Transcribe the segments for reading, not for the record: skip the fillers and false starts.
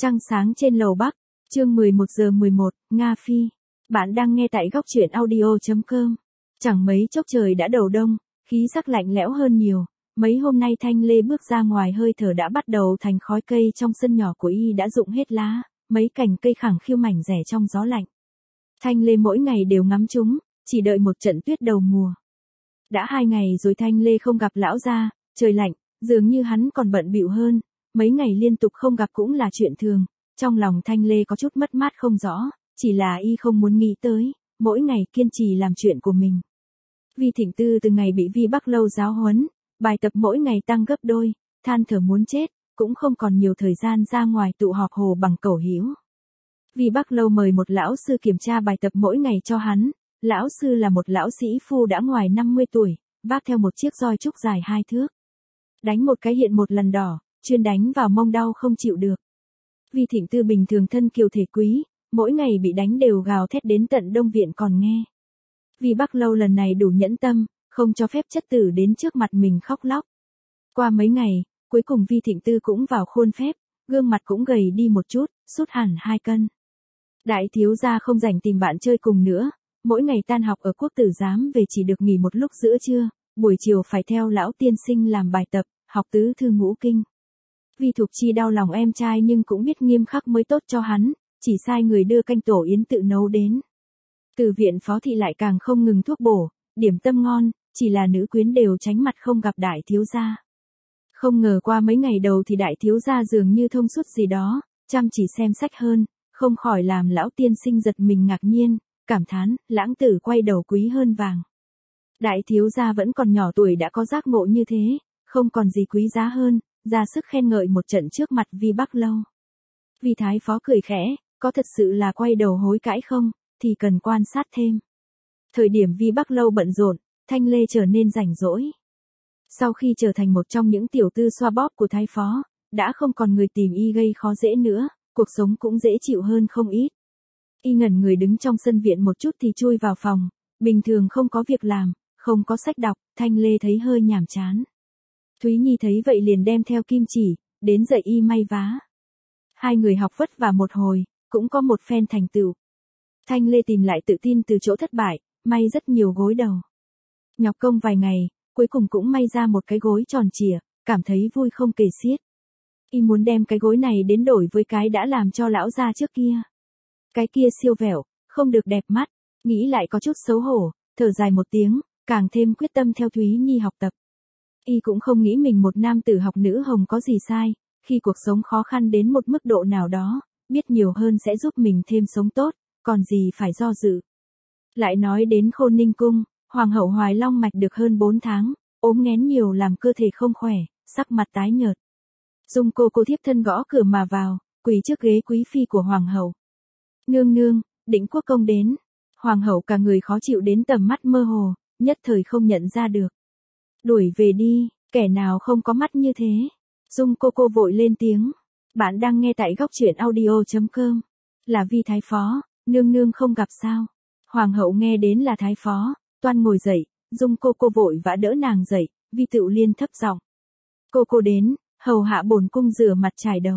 Trăng sáng trên lầu Bắc, chương 11:11, Nga Phi. Bạn đang nghe tại góc truyện audio.com. Chẳng mấy chốc trời đã đầu đông, khí sắc lạnh lẽo hơn nhiều. Mấy hôm nay Thanh Lê bước ra ngoài hơi thở đã bắt đầu thành khói, cây trong sân nhỏ của y đã rụng hết lá, mấy cành cây khẳng khiu mảnh rẻ trong gió lạnh. Thanh Lê mỗi ngày đều ngắm chúng, chỉ đợi một trận tuyết đầu mùa. Đã 2 ngày rồi Thanh Lê không gặp lão gia, trời lạnh, dường như hắn còn bận bịu hơn. Mấy ngày liên tục không gặp cũng là chuyện thường, trong lòng Thanh Lê có chút mất mát không rõ, chỉ là y không muốn nghĩ tới, mỗi ngày kiên trì làm chuyện của mình. Vi Thịnh Tư từ ngày bị Vi Bắc Lâu giáo huấn, bài tập mỗi ngày tăng gấp đôi, than thở muốn chết, cũng không còn nhiều thời gian ra ngoài tụ họp hồ bằng cẩu hữu. Vi Bắc Lâu mời một lão sư kiểm tra bài tập mỗi ngày cho hắn, lão sư là một lão sĩ phu đã ngoài 50 tuổi, vác theo một chiếc roi trúc dài 2 thước. Đánh một cái hiện một lần đỏ, chuyên đánh vào mông đau không chịu được. Vi Thịnh Tư bình thường thân kiều thể quý, mỗi ngày bị đánh đều gào thét đến tận Đông Viện còn nghe. Vi Bắc Lâu lần này đủ nhẫn tâm, không cho phép chất tử đến trước mặt mình khóc lóc. Qua mấy ngày, cuối cùng Vi Thịnh Tư cũng vào khuôn phép, gương mặt cũng gầy đi một chút, sút hẳn 2 cân. Đại thiếu gia không rảnh tìm bạn chơi cùng nữa, mỗi ngày tan học ở quốc tử giám về chỉ được nghỉ một lúc giữa trưa, buổi chiều phải theo lão tiên sinh làm bài tập, học tứ thư ngũ kinh. Vi Thục Chi đau lòng em trai nhưng cũng biết nghiêm khắc mới tốt cho hắn, chỉ sai người đưa canh tổ yến tự nấu đến. Từ viện phó thị lại càng không ngừng thuốc bổ, điểm tâm ngon, chỉ là nữ quyến đều tránh mặt không gặp đại thiếu gia. Không ngờ qua mấy ngày đầu thì đại thiếu gia dường như thông suốt gì đó, chăm chỉ xem sách hơn, không khỏi làm lão tiên sinh giật mình ngạc nhiên, cảm thán, lãng tử quay đầu quý hơn vàng. Đại thiếu gia vẫn còn nhỏ tuổi đã có giác ngộ như thế, không còn gì quý giá hơn, ra sức khen ngợi một trận trước mặt Vi Bắc Lâu. Vi thái phó cười khẽ, có thật sự là quay đầu hối cãi không, thì cần quan sát thêm. Thời điểm Vi Bắc Lâu bận rộn, Thanh Lê trở nên rảnh rỗi. Sau khi trở thành một trong những tiểu tư xoa bóp của thái phó, đã không còn người tìm y gây khó dễ nữa, cuộc sống cũng dễ chịu hơn không ít. Y ngẩn người đứng trong sân viện một chút thì chui vào phòng, bình thường không có việc làm, không có sách đọc, Thanh Lê thấy hơi nhàm chán. Thúy Nhi thấy vậy liền đem theo kim chỉ, đến dạy y may vá. Hai người học vất vả một hồi, cũng có một phen thành tựu. Thanh Lê tìm lại tự tin từ chỗ thất bại, may rất nhiều gối đầu. Nhọc công vài ngày, cuối cùng cũng may ra một cái gối tròn trịa, cảm thấy vui không kể xiết. Y muốn đem cái gối này đến đổi với cái đã làm cho lão gia trước kia. Cái kia siêu vẹo, không được đẹp mắt, nghĩ lại có chút xấu hổ, thở dài một tiếng, càng thêm quyết tâm theo Thúy Nhi học tập. Y cũng không nghĩ mình một nam tử học nữ hồng có gì sai, khi cuộc sống khó khăn đến một mức độ nào đó, biết nhiều hơn sẽ giúp mình thêm sống tốt, còn gì phải do dự. Lại nói đến Khôn Ninh Cung, Hoàng hậu Hoài Long mạch được hơn 4 tháng, ốm nghén nhiều làm cơ thể không khỏe, sắc mặt tái nhợt. Dung cô thiếp thân gõ cửa mà vào, quỳ trước ghế quý phi của Hoàng hậu. Nương nương, Định Quốc công đến. Hoàng hậu cả người khó chịu đến tầm mắt mơ hồ, nhất thời không nhận ra được. Đuổi về đi, kẻ nào không có mắt như thế. Dung cô vội lên tiếng. Bạn đang nghe tại góc truyện audio.com. Là Vi thái phó, nương nương không gặp sao. Hoàng hậu nghe đến là thái phó, toan ngồi dậy, Dung cô vội vã đỡ nàng dậy, Vi Tựu Liên thấp giọng. Cô đến, hầu hạ bổn cung rửa mặt chải đầu.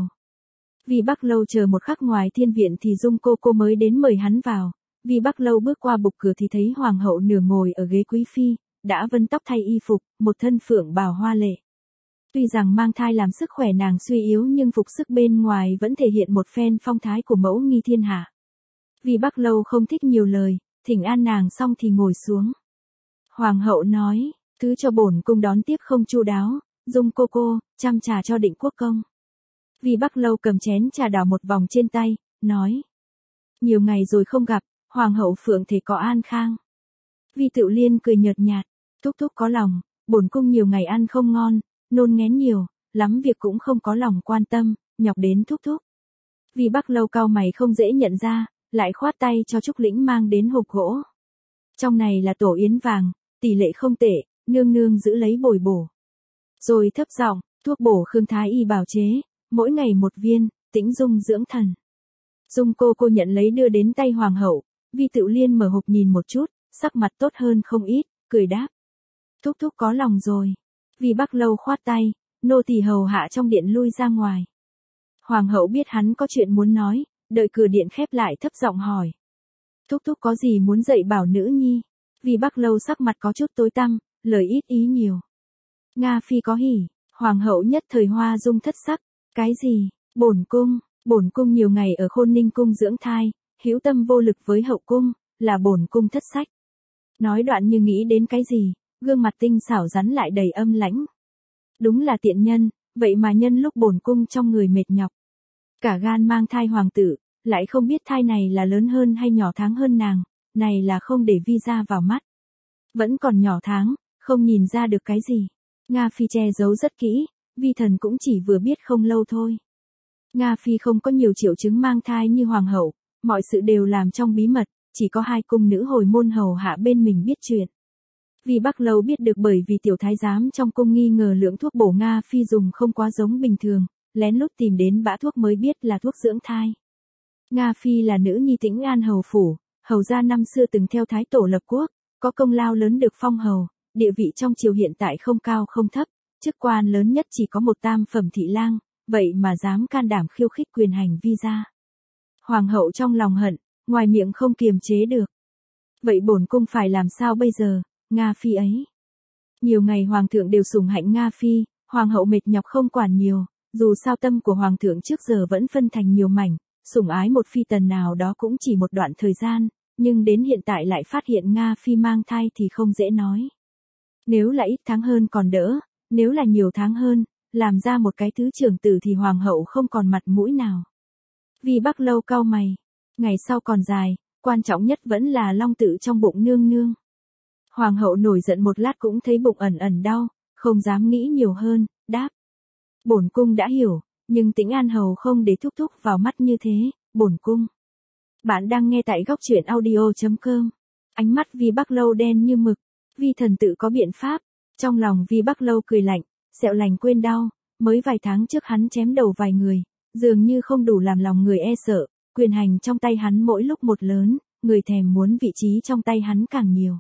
Vi Bắc Lâu chờ một khắc ngoài thiên viện thì Dung cô mới đến mời hắn vào. Vi Bắc Lâu bước qua bục cửa thì thấy hoàng hậu nửa ngồi ở ghế quý phi, đã vân tóc thay y phục, một thân phượng bào hoa lệ. Tuy rằng mang thai làm sức khỏe nàng suy yếu nhưng phục sức bên ngoài vẫn thể hiện một phen phong thái của mẫu nghi thiên hạ. Vi Bắc Lâu không thích nhiều lời, thỉnh an nàng xong thì ngồi xuống. Hoàng hậu nói, thứ cho bổn cung đón tiếp không chu đáo, Dung cô, chăm trà cho Định Quốc công. Vi Bắc Lâu cầm chén trà đảo một vòng trên tay, nói. Nhiều ngày rồi không gặp, Hoàng hậu phượng thể có an khang. Vi Tựu Liên cười nhợt nhạt, thúc có lòng, bổn cung nhiều ngày ăn không ngon, nôn nghén nhiều, lắm việc cũng không có lòng quan tâm, nhọc đến thúc. Vi Bắc Lâu cau mày không dễ nhận ra, lại khoát tay cho Trúc Lĩnh mang đến hộp gỗ. Trong này là tổ yến vàng, tỷ lệ không tệ, nương nương giữ lấy bồi bổ. Rồi thấp giọng, thuốc bổ Khương Thái y bào chế, mỗi ngày một viên, tĩnh dung dưỡng thần. Dung cô nhận lấy đưa đến tay hoàng hậu, Vi Tựu Liên mở hộp nhìn một chút, sắc mặt tốt hơn không ít, cười đáp. Thúc có lòng rồi. Vi Bắc Lâu khoát tay, nô tỳ hầu hạ trong điện lui ra ngoài. Hoàng hậu biết hắn có chuyện muốn nói, đợi cửa điện khép lại thấp giọng hỏi. Thúc thúc có gì muốn dạy bảo nữ nhi? Vi Bắc Lâu sắc mặt có chút tối tăm, lời ít ý nhiều. Nga Phi có hỉ, Hoàng hậu nhất thời hoa dung thất sắc. Cái gì? Bổn cung nhiều ngày ở Khôn Ninh cung dưỡng thai, hữu tâm vô lực với hậu cung, là bổn cung thất sách. Nói đoạn như nghĩ đến cái gì, gương mặt tinh xảo rắn lại đầy âm lãnh. Đúng là tiện nhân, vậy mà nhân lúc bổn cung trong người mệt nhọc. Cả gan mang thai hoàng tử, lại không biết thai này là lớn hơn hay nhỏ tháng hơn nàng, này là không để vi ra vào mắt. Vẫn còn nhỏ tháng, không nhìn ra được cái gì. Nga Phi che giấu rất kỹ, vi thần cũng chỉ vừa biết không lâu thôi. Nga Phi không có nhiều triệu chứng mang thai như hoàng hậu, mọi sự đều làm trong bí mật, chỉ có 2 cung nữ hồi môn hầu hạ bên mình biết chuyện. Vi Bắc Lâu biết được bởi vì tiểu thái giám trong cung nghi ngờ lượng thuốc bổ Nga Phi dùng không quá giống bình thường, lén lút tìm đến bã thuốc mới biết là thuốc dưỡng thai. Nga Phi là nữ nhi Tĩnh An hầu phủ, hầu gia năm xưa từng theo thái tổ lập quốc, có công lao lớn được phong hầu, địa vị trong triều hiện tại không cao không thấp, chức quan lớn nhất chỉ có một tam phẩm thị lang, vậy mà dám can đảm khiêu khích quyền hành vi gia. Hoàng hậu trong lòng hận, ngoài miệng không kiềm chế được. Vậy bổn cung phải làm sao bây giờ, Nga Phi ấy? Nhiều ngày hoàng thượng đều sủng hạnh Nga Phi, hoàng hậu mệt nhọc không quản nhiều, dù sao tâm của hoàng thượng trước giờ vẫn phân thành nhiều mảnh, sủng ái một phi tần nào đó cũng chỉ một đoạn thời gian, nhưng đến hiện tại lại phát hiện Nga Phi mang thai thì không dễ nói. Nếu là ít tháng hơn còn đỡ, nếu là nhiều tháng hơn, làm ra một cái thứ trưởng tử thì hoàng hậu không còn mặt mũi nào. Vi Bắc Lâu cau mày, ngày sau còn dài, quan trọng nhất vẫn là long tự trong bụng nương nương. Hoàng hậu nổi giận một lát cũng thấy bụng ẩn ẩn đau, không dám nghĩ nhiều hơn, đáp. Bổn cung đã hiểu, nhưng Tĩnh An hầu không để thúc thúc vào mắt như thế, bổn cung. Bạn đang nghe tại góc truyện audio.com. Ánh mắt Vi Bắc Lâu đen như mực, Vi thần tự có biện pháp. Trong lòng Vi Bắc Lâu cười lạnh, sẹo lành quên đau, mới vài tháng trước hắn chém đầu vài người, dường như không đủ làm lòng người e sợ, quyền hành trong tay hắn mỗi lúc một lớn, người thèm muốn vị trí trong tay hắn càng nhiều.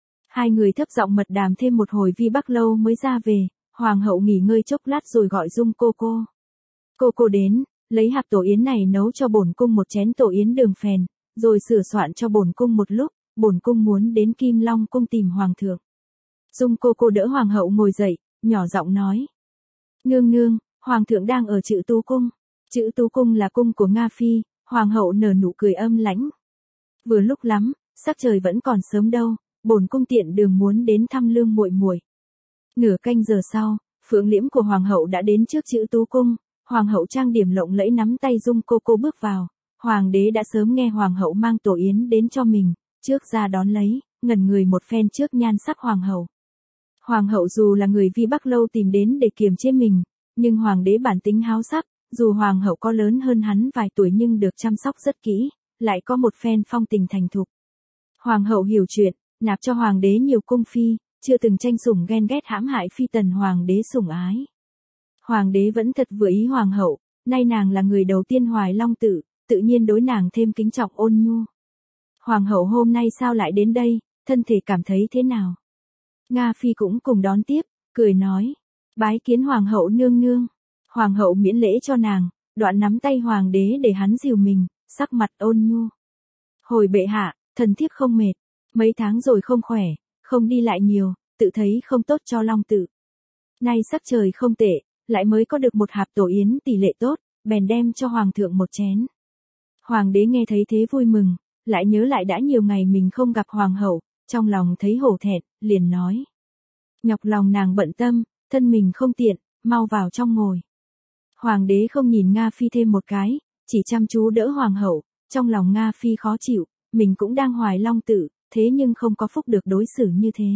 2 người thấp giọng mật đàm thêm một hồi Vi Bắc Lâu mới ra về, hoàng hậu nghỉ ngơi chốc lát rồi gọi Dung cô cô. Cô cô đến, lấy hạt tổ yến này nấu cho bổn cung một chén tổ yến đường phèn, rồi sửa soạn cho bổn cung một lúc, bổn cung muốn đến Kim Long cung tìm hoàng thượng. Dung cô cô đỡ hoàng hậu ngồi dậy, nhỏ giọng nói. Nương nương, hoàng thượng đang ở Trữ Tú cung. Trữ Tú cung là cung của Nga Phi, hoàng hậu nở nụ cười âm lãnh. Vừa lúc lắm, sắc trời vẫn còn sớm đâu, bổn cung tiện đường muốn đến thăm lương muội muội. Nửa canh giờ sau, phượng liễm của hoàng hậu đã đến trước Trữ Tú cung, hoàng hậu trang điểm lộng lẫy nắm tay Dung cô cô bước vào, hoàng đế đã sớm nghe hoàng hậu mang tổ yến đến cho mình, trước ra đón lấy, ngẩn người một phen trước nhan sắc hoàng hậu. Hoàng hậu dù là người Vi Bắc Lâu tìm đến để kiềm chế mình, nhưng hoàng đế bản tính háo sắc, dù hoàng hậu có lớn hơn hắn vài tuổi nhưng được chăm sóc rất kỹ, lại có một phen phong tình thành thục. Hoàng hậu hiểu chuyện, nạp cho hoàng đế nhiều cung phi, chưa từng tranh sủng ghen ghét hãm hại phi tần hoàng đế sủng ái. Hoàng đế vẫn thật vừa ý hoàng hậu, nay nàng là người đầu tiên hoài long tự, tự nhiên đối nàng thêm kính trọng ôn nhu. Hoàng hậu hôm nay sao lại đến đây, thân thể cảm thấy thế nào? Nga Phi cũng cùng đón tiếp, cười nói, bái kiến hoàng hậu nương nương. Hoàng hậu miễn lễ cho nàng, đoạn nắm tay hoàng đế để hắn dìu mình, sắc mặt ôn nhu. Hồi bệ hạ, thần thiếp không mệt, mấy tháng rồi không khỏe, không đi lại nhiều, tự thấy không tốt cho long tự. Nay sắc trời không tệ, lại mới có được một hạp tổ yến tỷ lệ tốt, bèn đem cho hoàng thượng một chén. Hoàng đế nghe thấy thế vui mừng, lại nhớ lại đã nhiều ngày mình không gặp hoàng hậu, trong lòng thấy hổ thẹn, liền nói. Nhọc lòng nàng bận tâm, thân mình không tiện, mau vào trong ngồi. Hoàng đế không nhìn Nga Phi thêm một cái, chỉ chăm chú đỡ hoàng hậu, trong lòng Nga Phi khó chịu, mình cũng đang hoài long tự, thế nhưng không có phúc được đối xử như thế.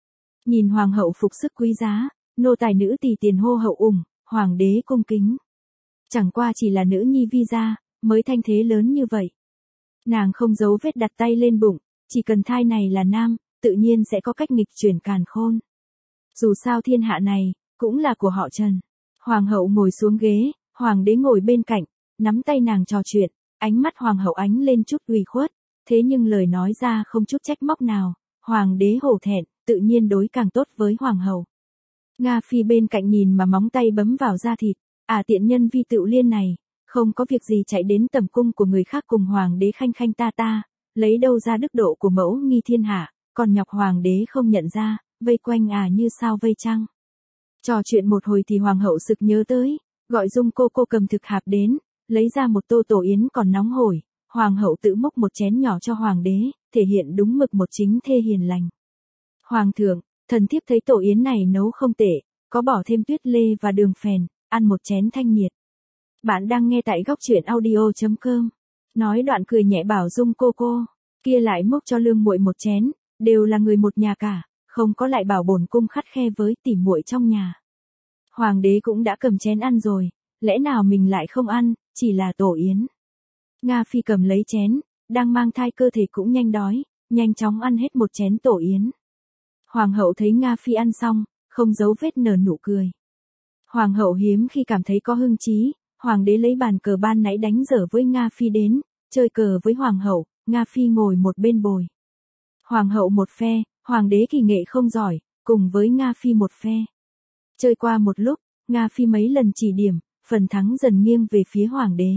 Nhìn hoàng hậu phục sức quý giá, nô tài nữ tỳ tiền hô hậu ủng, hoàng đế cung kính. Chẳng qua chỉ là nữ nhi Vi gia, mới thanh thế lớn như vậy. Nàng không giấu vết đặt tay lên bụng, chỉ cần thai này là nam, tự nhiên sẽ có cách nghịch chuyển càn khôn. Dù sao thiên hạ này, cũng là của họ Trần. Hoàng hậu ngồi xuống ghế, hoàng đế ngồi bên cạnh, nắm tay nàng trò chuyện, ánh mắt hoàng hậu ánh lên chút ủy khuất, thế nhưng lời nói ra không chút trách móc nào, hoàng đế hổ thẹn, tự nhiên đối càng tốt với hoàng hậu. Nga Phi bên cạnh nhìn mà móng tay bấm vào da thịt, tiện nhân Vi Tựu Liên này, không có việc gì chạy đến tầm cung của người khác cùng hoàng đế khanh khanh ta ta, lấy đâu ra đức độ của mẫu nghi thiên hạ, còn nhọc hoàng đế không nhận ra, vây quanh như sao vây trăng. Trò chuyện một hồi thì hoàng hậu sực nhớ tới, gọi Dung cô cầm thực hạp đến, lấy ra một tô tổ yến còn nóng hổi, hoàng hậu tự múc một chén nhỏ cho hoàng đế, thể hiện đúng mực một chính thê hiền lành. Hoàng thượng, thần thiếp thấy tổ yến này nấu không tệ, có bỏ thêm tuyết lê và đường phèn, ăn một chén thanh nhiệt. Bạn đang nghe tại góc truyện audio.com. Nói đoạn cười nhẹ bảo Dung cô, kia lại múc cho Lương muội một chén, đều là người một nhà cả, không có lại bảo bổn cung khắt khe với tỉ muội trong nhà. Hoàng đế cũng đã cầm chén ăn rồi, lẽ nào mình lại không ăn, chỉ là tổ yến. Nga Phi cầm lấy chén, đang mang thai cơ thể cũng nhanh đói, nhanh chóng ăn hết một chén tổ yến. Hoàng hậu thấy Nga Phi ăn xong, không giấu vết nở nụ cười. Hoàng hậu hiếm khi cảm thấy có hưng trí, hoàng đế lấy bàn cờ ban nãy đánh dở với Nga Phi đến, chơi cờ với hoàng hậu, Nga Phi ngồi một bên bồi. Hoàng hậu một phe, hoàng đế kỳ nghệ không giỏi, cùng với Nga Phi một phe. Chơi qua một lúc, Nga Phi mấy lần chỉ điểm, phần thắng dần nghiêng về phía hoàng đế.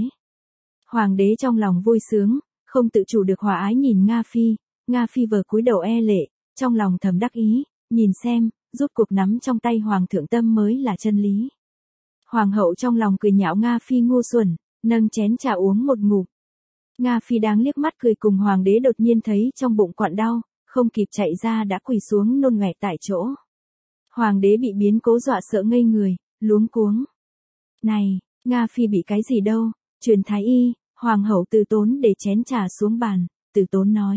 Hoàng đế trong lòng vui sướng, không tự chủ được hòa ái nhìn Nga Phi vờ cúi đầu e lệ, trong lòng thầm đắc ý, nhìn xem, rút cuộc nắm trong tay hoàng thượng tâm mới là chân lý. Hoàng hậu trong lòng cười nhạo Nga Phi ngu xuẩn, nâng chén trà uống một ngụm. Nga Phi đang liếc mắt cười cùng hoàng đế đột nhiên thấy trong bụng quặn đau, không kịp chạy ra đã quỳ xuống nôn ngoẹt tại chỗ. Hoàng đế bị biến cố dọa sợ ngây người, luống cuống. Này, Nga Phi bị cái gì đâu, truyền thái y, hoàng hậu từ tốn để chén trà xuống bàn, từ tốn nói.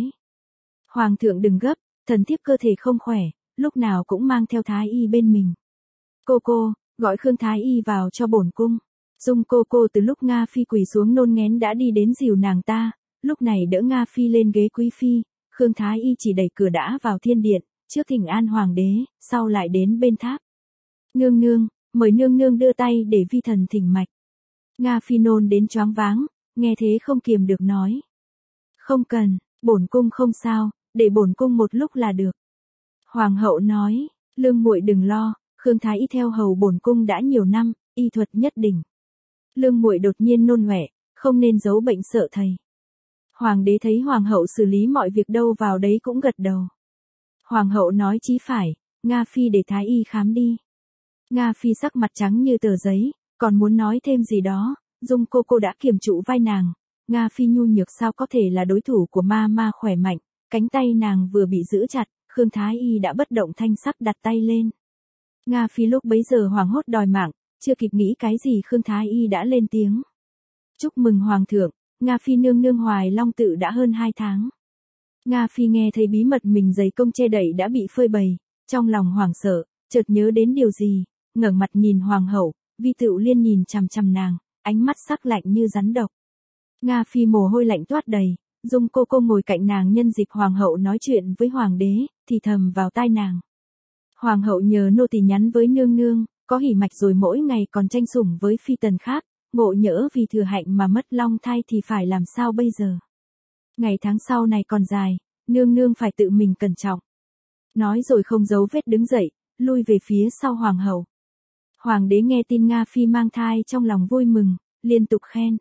Hoàng thượng đừng gấp, thần thiếp cơ thể không khỏe, lúc nào cũng mang theo thái y bên mình. Cô, gọi Khương thái y vào cho bổn cung. Dung cô từ lúc Nga Phi quỳ xuống nôn nghén đã đi đến dìu nàng ta, lúc này đỡ Nga Phi lên ghế quý phi, Khương thái y chỉ đẩy cửa đã vào thiên điện, trước thỉnh an hoàng đế, sau lại đến bên tháp. Nương, mời nương đưa tay để vi thần thỉnh mạch. Nga Phi nôn đến choáng váng, nghe thế không kiềm được nói. Không cần, bổn cung không sao, để bổn cung một lúc là được. Hoàng hậu nói, Lương muội đừng lo, Khương thái y theo hầu bổn cung đã nhiều năm, y thuật nhất đỉnh. Lương muội đột nhiên nôn ọe, không nên giấu bệnh sợ thầy. Hoàng đế thấy hoàng hậu xử lý mọi việc đâu vào đấy cũng gật đầu. Hoàng hậu nói chí phải, Nga Phi để thái y khám đi. Nga Phi sắc mặt trắng như tờ giấy, còn muốn nói thêm gì đó, Dung cô đã kiềm trụ vai nàng. Nga Phi nhu nhược sao có thể là đối thủ của ma khỏe mạnh, cánh tay nàng vừa bị giữ chặt, Khương thái y đã bất động thanh sắc đặt tay lên. Nga Phi lúc bấy giờ hoảng hốt đòi mạng, chưa kịp nghĩ cái gì Khương thái y đã lên tiếng. Chúc mừng hoàng thượng, Nga Phi nương hoài long tự đã hơn 2 tháng. Nga Phi nghe thấy bí mật mình dày công che đậy đã bị phơi bày, trong lòng hoảng sợ, chợt nhớ đến điều gì, ngẩng mặt nhìn hoàng hậu, Vi Tựu Liên nhìn chằm chằm nàng, ánh mắt sắc lạnh như rắn độc. Nga Phi mồ hôi lạnh toát đầy, Dung cô ngồi cạnh nàng nhân dịp hoàng hậu nói chuyện với hoàng đế, thì thầm vào tai nàng. Hoàng hậu nhờ nô tỳ nhắn với nương, có hỉ mạch rồi mỗi ngày còn tranh sủng với phi tần khác, ngộ nhỡ vì thừa hạnh mà mất long thai thì phải làm sao bây giờ. Ngày tháng sau này còn dài, nương phải tự mình cẩn trọng. Nói rồi không giấu vết đứng dậy, lui về phía sau hoàng hậu. Hoàng đế nghe tin Nga Phi mang thai trong lòng vui mừng, liên tục khen.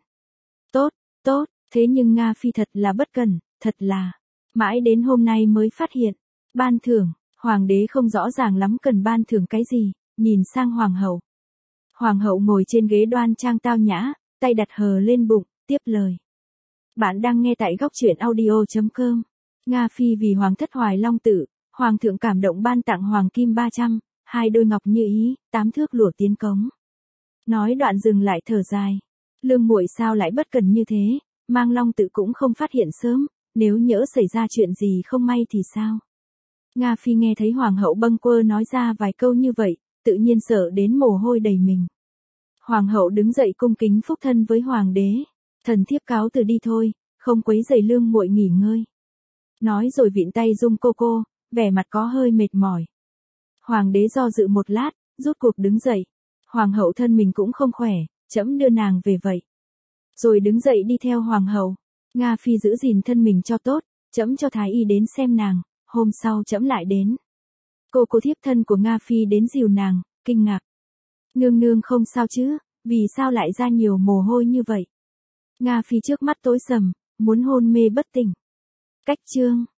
Tốt, thế nhưng Nga Phi thật là bất cẩn, thật là. Mãi đến hôm nay mới phát hiện. Ban thưởng, hoàng đế không rõ ràng lắm cần ban thưởng cái gì, nhìn sang hoàng hậu. Hoàng hậu ngồi trên ghế đoan trang tao nhã, tay đặt hờ lên bụng, tiếp lời. Bạn đang nghe tại góc truyện audio.com. Nga Phi vì hoàng thất Hoài Long Tự, hoàng thượng cảm động ban tặng hoàng kim 300, 2 đôi ngọc như ý, 8 thước lụa tiến cống. Nói đoạn dừng lại thở dài. Lương muội sao lại bất cần như thế, mang Long Tự cũng không phát hiện sớm, nếu nhỡ xảy ra chuyện gì không may thì sao? Nga Phi nghe thấy hoàng hậu bâng quơ nói ra vài câu như vậy, tự nhiên sợ đến mồ hôi đầy mình. Hoàng hậu đứng dậy cung kính phúc thân với hoàng đế. Thần thiếp cáo từ đi thôi, không quấy rầy lương muội nghỉ ngơi. Nói rồi vịn tay Dung cô, vẻ mặt có hơi mệt mỏi. Hoàng đế do dự một lát, rút cuộc đứng dậy. Hoàng hậu thân mình cũng không khỏe, trẫm đưa nàng về vậy. Rồi đứng dậy đi theo hoàng hậu. Nga Phi giữ gìn thân mình cho tốt, trẫm cho thái y đến xem nàng, hôm sau trẫm lại đến. Cô thiếp thân của Nga Phi đến dìu nàng, kinh ngạc. Nương không sao chứ, Vì sao lại ra nhiều mồ hôi như vậy? Nga Phi trước mắt tối sầm, muốn hôn mê bất tỉnh. Cách chương